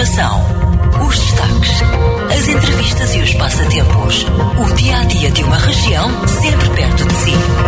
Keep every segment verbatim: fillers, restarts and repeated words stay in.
informação, os destaques, as entrevistas e os passatempos. O dia-a-dia de uma região sempre perto de si.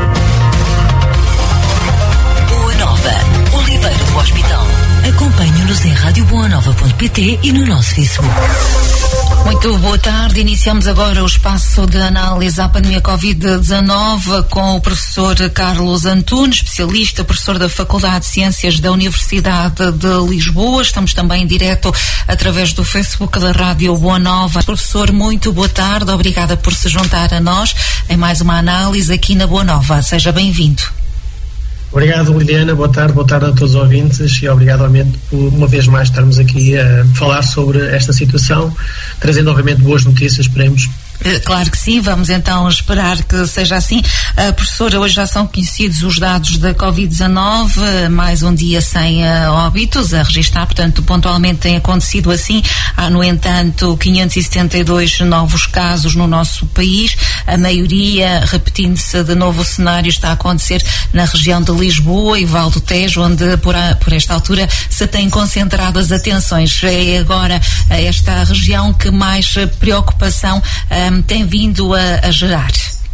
Boa Nova, Oliveira do Hospital. Acompanhe-nos em rádio boa nova ponto pt e no nosso Facebook. Muito boa tarde. Iniciamos agora o espaço de análise à pandemia covid dezanove com o professor Carlos Antunes, especialista, professor da Faculdade de Ciências da Universidade de Lisboa. Estamos também em direto através do Facebook da Rádio Boa Nova. Professor, muito boa tarde. Obrigada por se juntar a nós em mais uma análise aqui na Boa Nova. Seja bem-vindo. Obrigado, Liliana. Boa tarde, boa tarde a todos os ouvintes e obrigado, obviamente, por uma vez mais estarmos aqui a falar sobre esta situação, trazendo, obviamente, boas notícias, esperemos. Claro que sim, vamos então esperar que seja assim. Uh, professora, hoje já são conhecidos os dados da covid dezanove, mais um dia sem uh, óbitos a registrar, portanto, pontualmente tem acontecido assim. Há, no entanto, quinhentos e setenta e dois novos casos no nosso país, a maioria, repetindo-se de novo o cenário, está a acontecer na região de Lisboa e Val do Tejo, onde por, a, por esta altura se têm concentrado as atenções. É agora esta região que mais preocupação uh, tem vindo a, a gerar.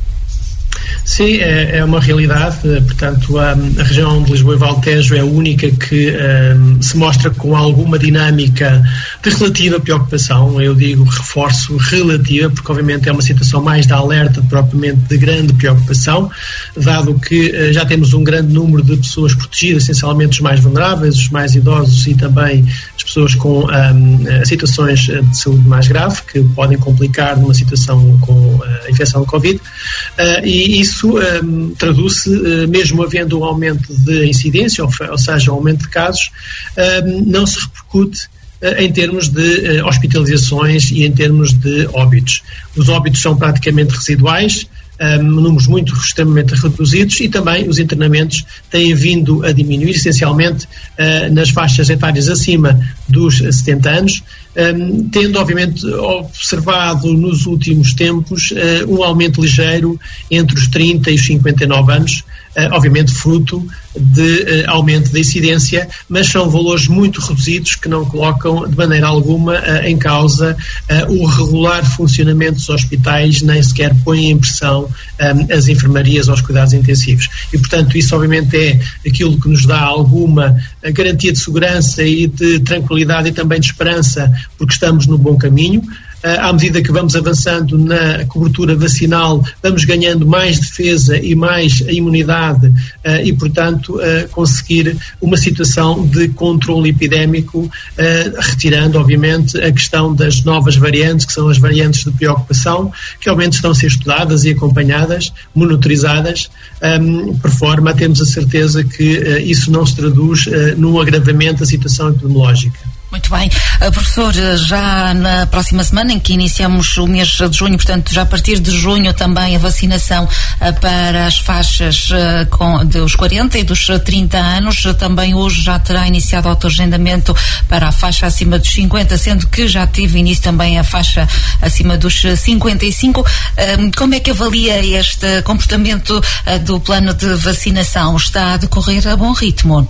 Sim, é, é uma realidade, portanto a, a região de Lisboa e Val Tejo é a única que um, se mostra com alguma dinâmica de relativa preocupação. Eu digo, reforço, relativa, porque obviamente é uma situação mais de alerta, propriamente de grande preocupação, dado que uh, já temos um grande número de pessoas protegidas, essencialmente os mais vulneráveis, os mais idosos e também as pessoas com um, situações de saúde mais grave, que podem complicar numa situação com a infecção de Covid, uh, e isso um, traduz-se, uh, mesmo havendo um aumento de incidência, ou, ou seja, um aumento de casos, um, não se repercute uh, em termos de uh, hospitalizações e em termos de óbitos. Os óbitos são praticamente residuais, Um, números muito extremamente reduzidos, e também os internamentos têm vindo a diminuir, essencialmente uh, nas faixas etárias acima dos setenta anos, um, tendo obviamente observado nos últimos tempos uh, um aumento ligeiro entre os trinta e os cinquenta e nove anos, uh, obviamente fruto de uh, aumento da incidência, mas são valores muito reduzidos que não colocam de maneira alguma uh, em causa uh, o regular funcionamento dos hospitais, nem sequer põe em pressão um, as enfermarias aos cuidados intensivos. E, portanto, isso obviamente é aquilo que nos dá alguma uh, garantia de segurança e de tranquilidade e também de esperança, porque estamos no bom caminho. À medida que vamos avançando na cobertura vacinal, vamos ganhando mais defesa e mais imunidade uh, e, portanto, uh, conseguir uma situação de controle epidémico, uh, retirando, obviamente, a questão das novas variantes, que são as variantes de preocupação, que, obviamente, estão a ser estudadas e acompanhadas, monitorizadas, um, por forma a termos a certeza que uh, isso não se traduz uh, num agravamento da situação epidemiológica. Muito bem. Uh, professor, já na próxima semana, em que iniciamos o mês de junho, portanto, já a partir de junho também a vacinação uh, para as faixas uh, com, dos quarenta e dos trinta anos, uh, também hoje já terá iniciado o autoagendamento para a faixa acima dos cinquenta, sendo que já teve início também a faixa acima dos cinquenta e cinco. Uh, como é que avalia este comportamento uh, do plano de vacinação? Está a decorrer a bom ritmo?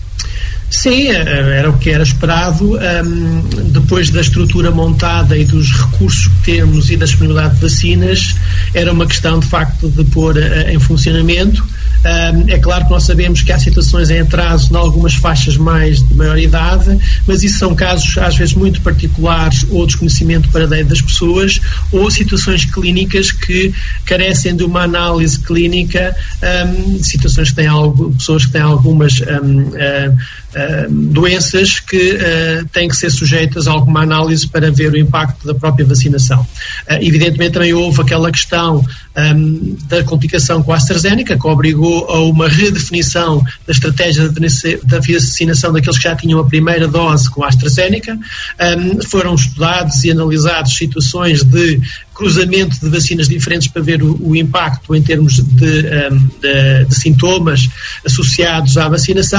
Sim, era o que era esperado. Um, depois da estrutura montada e dos recursos que temos e da disponibilidade de vacinas, era uma questão de facto de pôr uh, em funcionamento. Um, é claro que nós sabemos que há situações em atraso em algumas faixas mais de maior idade, mas isso são casos às vezes muito particulares ou desconhecimento paradeiro das pessoas, ou situações clínicas que carecem de uma análise clínica, um, situações que têm algo, pessoas que têm algumas um, uh, uh, doenças que uh, têm que ser sujeitas a alguma análise para ver o impacto da própria vacinação. Uh, evidentemente também houve aquela questão um, da complicação com a AstraZeneca, que obrigou a uma redefinição da estratégia da vacinação daqueles que já tinham a primeira dose com a AstraZeneca. Um, foram estudados e analisados situações de cruzamento de vacinas diferentes para ver o, o impacto em termos de, um, de, de sintomas associados à vacinação.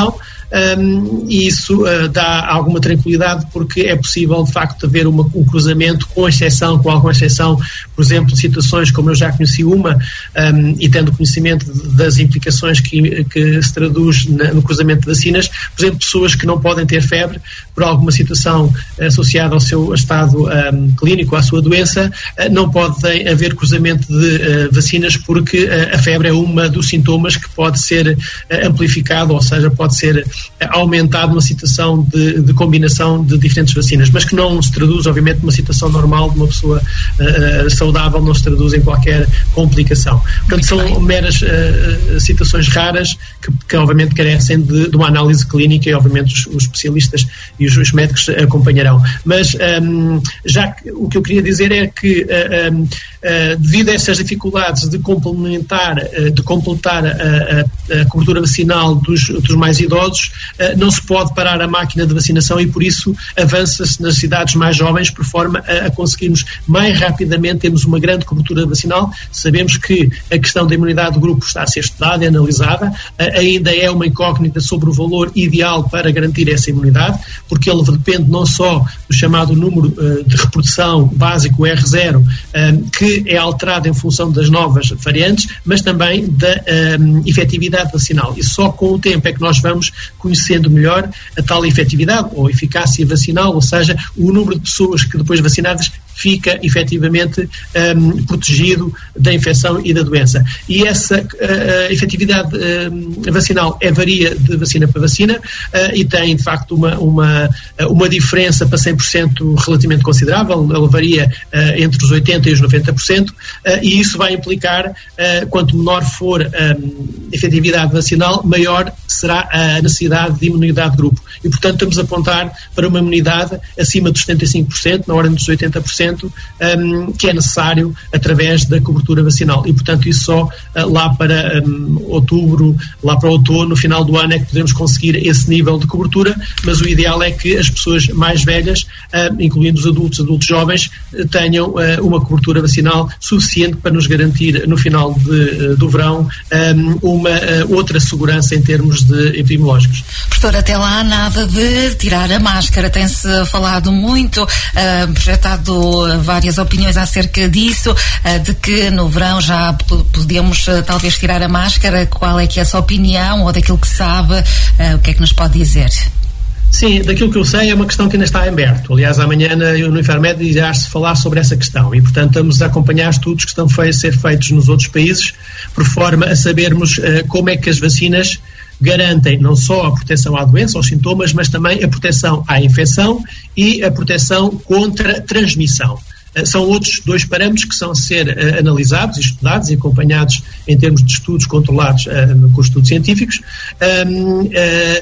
um, e isso uh, dá alguma tranquilidade, porque é possível de facto haver uma, um cruzamento, com exceção, com alguma exceção, por exemplo, situações como eu já conheci uma, um, e tendo conhecimento das implicações que, que se traduz na, no cruzamento de vacinas, por exemplo, pessoas que não podem ter febre por alguma situação associada ao seu estado um, clínico, à sua doença, uh, não pode haver cruzamento de uh, vacinas, porque uh, a febre é uma dos sintomas que pode ser uh, amplificado, ou seja, pode ser uh, aumentado numa situação de, de combinação de diferentes vacinas, mas que não se traduz, obviamente, numa situação normal de uma pessoa uh, saudável, não se traduz em qualquer complicação. Portanto, são meras uh, situações raras que, que obviamente carecem de, de uma análise clínica, e obviamente os, os especialistas e os, os médicos acompanharão. Mas um, já que, o que eu queria dizer é que uh, um, uh, devido a essas dificuldades de complementar, uh, de completar a, a, a cobertura vacinal dos, dos mais idosos, uh, não se pode parar a máquina de vacinação, e por isso avança-se nas cidades mais jovens, por forma a, a conseguirmos mais rapidamente termos uma grande cobertura vacinal. Sabemos que a questão da imunidade de grupo está a ser estudada e analisada, uh, ainda é uma incógnita sobre o valor ideal para garantir essa imunidade, porque ele depende não só do chamado número uh, de reprodução básico R zero, uh, que é alterado em função das novas variantes, mas também da um, efetividade vacinal. E só com o tempo é que nós vamos conhecendo melhor a tal efetividade ou eficácia vacinal, ou seja, o número de pessoas que depois vacinadas fica efetivamente um, protegido da infecção e da doença. E essa uh, efetividade uh, vacinal é varia de vacina para vacina, uh, e tem de facto uma, uma, uma diferença para cem por cento relativamente considerável. Ela varia uh, entre os oitenta por cento e os noventa por cento, uh, e isso vai implicar, uh, quanto menor for a um, efetividade vacinal, maior será a necessidade de imunidade de grupo. E, portanto, estamos a apontar para uma imunidade acima dos setenta e cinco por cento, na ordem dos oitenta por cento, Um, que é necessário através da cobertura vacinal. E, portanto, isso só uh, lá para um, outubro, lá para outono, no final do ano, é que podemos conseguir esse nível de cobertura, mas o ideal é que as pessoas mais velhas, uh, incluindo os adultos, adultos jovens, uh, tenham uh, uma cobertura vacinal suficiente para nos garantir, no final de, uh, do verão, um, uma uh, outra segurança em termos de epidemiológicos. Professor, até lá nada de tirar a máscara. Tem-se falado muito, uh, projetado várias opiniões acerca disso, uh, de que no verão já p- podemos uh, talvez tirar a máscara. Qual é que é a sua opinião, ou daquilo que sabe, uh, o que é que nos pode dizer? Sim, daquilo que eu sei é uma questão que ainda está em aberto. Aliás, amanhã no Infarmed irá-se falar sobre essa questão, e portanto estamos a acompanhar estudos que estão a ser feitos nos outros países, por forma a sabermos uh, como é que as vacinas garantem não só a proteção à doença, aos sintomas, mas também a proteção à infecção e a proteção contra transmissão. Uh, são outros dois parâmetros que são a ser uh, analisados, estudados e acompanhados em termos de estudos controlados uh, com estudos científicos. Um, uh,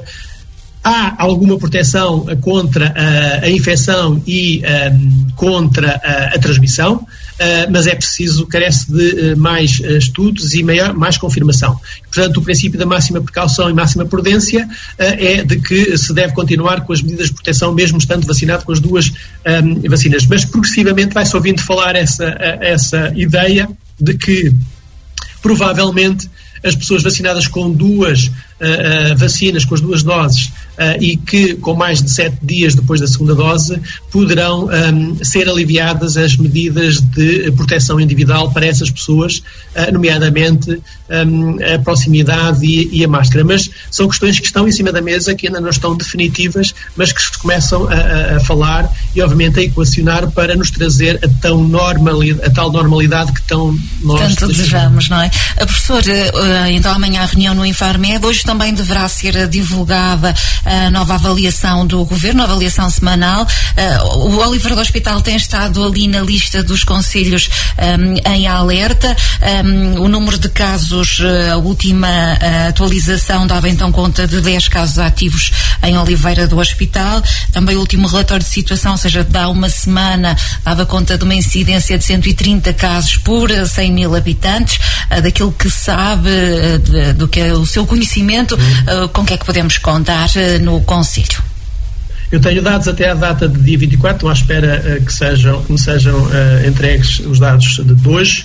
Há alguma proteção contra uh, a infecção e um, contra uh, a transmissão, uh, mas é preciso, carece de uh, mais uh, estudos e maior, mais confirmação. Portanto, o princípio da máxima precaução e máxima prudência uh, é de que se deve continuar com as medidas de proteção, mesmo estando vacinado com as duas um, vacinas. Mas progressivamente vai-se ouvindo falar essa, uh, essa ideia de que provavelmente as pessoas vacinadas com duas uh, uh, vacinas, com as duas doses, uh, e que com mais de sete dias depois da segunda dose, poderão um, ser aliviadas as medidas de proteção individual para essas pessoas, uh, nomeadamente um, a proximidade e, e a máscara. Mas são questões que estão em cima da mesa, que ainda não estão definitivas, mas que se começam a, a, a falar e, obviamente, a equacionar para nos trazer a, tão normalidade, a tal normalidade que tão nós tanto desejamos, não é? A professora, então amanhã a reunião no Infarmed. Hoje também deverá ser divulgada a nova avaliação do Governo, a avaliação semanal. O Oliver do Hospital tem estado ali na lista dos conselhos um, em alerta. Um, o número de casos, a última atualização dava então conta de dez casos ativos em Oliveira do Hospital. Também o último relatório de situação, ou seja, dá uma semana, dava conta de uma incidência de cento e trinta casos por cem mil habitantes. Daquilo que sabe, de, do que é o seu conhecimento, uhum. com que é que podemos contar no Conselho? Eu tenho dados até à data de dia vinte e quatro, estou à espera uh, que, sejam, que me sejam uh, entregues os dados de hoje.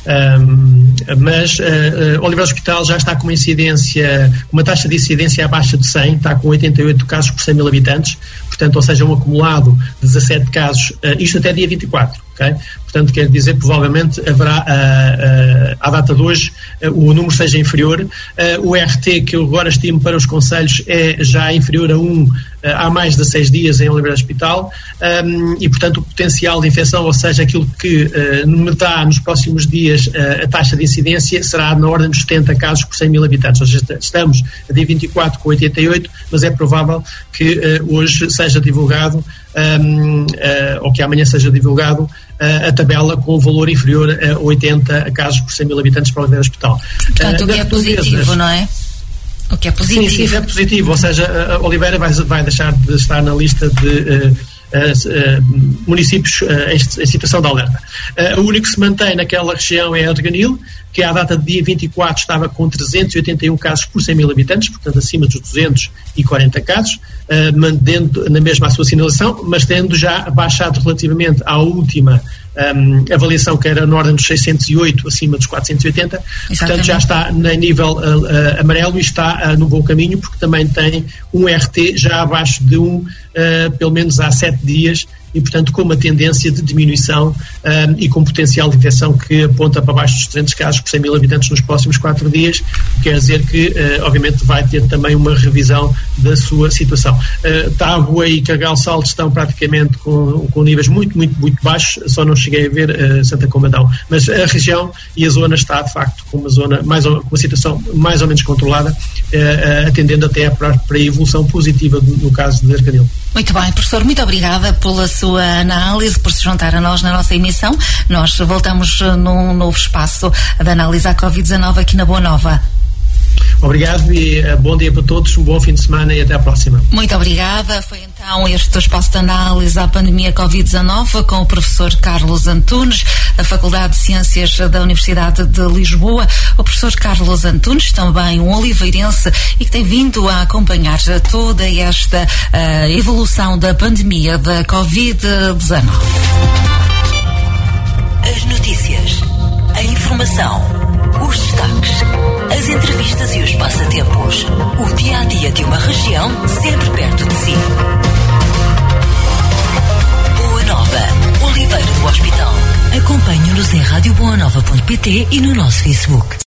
Um, mas uh, uh, Oliveira Hospital já está com uma incidência, uma taxa de incidência abaixo de cem, está com oitenta e oito casos por cem mil habitantes, portanto, ou seja, um acumulado de dezassete casos, uh, isto até dia vinte e quatro, ok? Portanto, quer dizer, provavelmente haverá, uh, uh, à data de hoje, uh, o número seja inferior. Uh, o R T que eu agora estimo para os concelhos é já inferior a um uh, há mais de seis dias em Oliveira Hospital, um, e, portanto, o potencial de infecção, ou seja, aquilo que uh, me dá nos próximos dias uh, a taxa de incidência, será na ordem dos setenta casos por cem mil habitantes. Ou seja, estamos a dia vinte e quatro com oitenta e oito, mas é provável que uh, hoje seja divulgado, um, uh, ou que amanhã seja divulgado, uh, a tabela com o valor inferior a oitenta casos por cem mil habitantes para o Oliveira Hospital. Portanto, uh, o que é positivo, não é? O que é positivo. Sim, sim, é positivo, ou seja, a Oliveira vai, vai deixar de estar na lista de uh, uh, uh, municípios uh, em, em situação de alerta. Uh, o único que se mantém naquela região é Arganil, que à data de dia vinte e quatro estava com trezentos e oitenta e um casos por cem mil habitantes, portanto acima dos duzentos e quarenta casos, uh, mantendo na mesma a sua sinalização, mas tendo já baixado relativamente à última Um, avaliação, que era na ordem dos seiscentos e oito, acima dos quatrocentos e oitenta. Exatamente. Portanto já está em nível uh, uh, amarelo e está uh, no bom caminho, porque também tem um R T já abaixo de um, uh, pelo menos há sete dias, e portanto com uma tendência de diminuição um, e com potencial de infecção que aponta para baixo dos trezentos casos por cem mil habitantes nos próximos quatro dias, quer dizer que uh, obviamente vai ter também uma revisão da sua situação. Uh, Tábua e Carregal Salto estão praticamente com, com níveis muito, muito, muito baixos, só não cheguei a ver uh, Santa Combadão, mas a região e a zona está de facto com uma zona mais ou, com uma situação mais ou menos controlada, uh, uh, atendendo até para, para a evolução positiva do, no caso de Arcanil. Muito bem, professor, muito obrigada pela sua análise, por se juntar a nós na nossa emissão. Nós voltamos num novo espaço de análise à covid dezanove aqui na Boa Nova. Obrigado e uh, bom dia para todos, um bom fim de semana e até à próxima. Muito obrigada. Foi então este espaço de análise à pandemia covid dezanove com o professor Carlos Antunes, da Faculdade de Ciências da Universidade de Lisboa. O professor Carlos Antunes, também um oliveirense e que tem vindo a acompanhar toda esta uh, evolução da pandemia da covid dezanove. As notícias, a informação, os destaques, as entrevistas e os passatempos. O dia-a-dia de uma região sempre perto de si. Boa Nova, Oliveira do Hospital. Acompanhe-nos em rádio boa nova ponto pt e no nosso Facebook.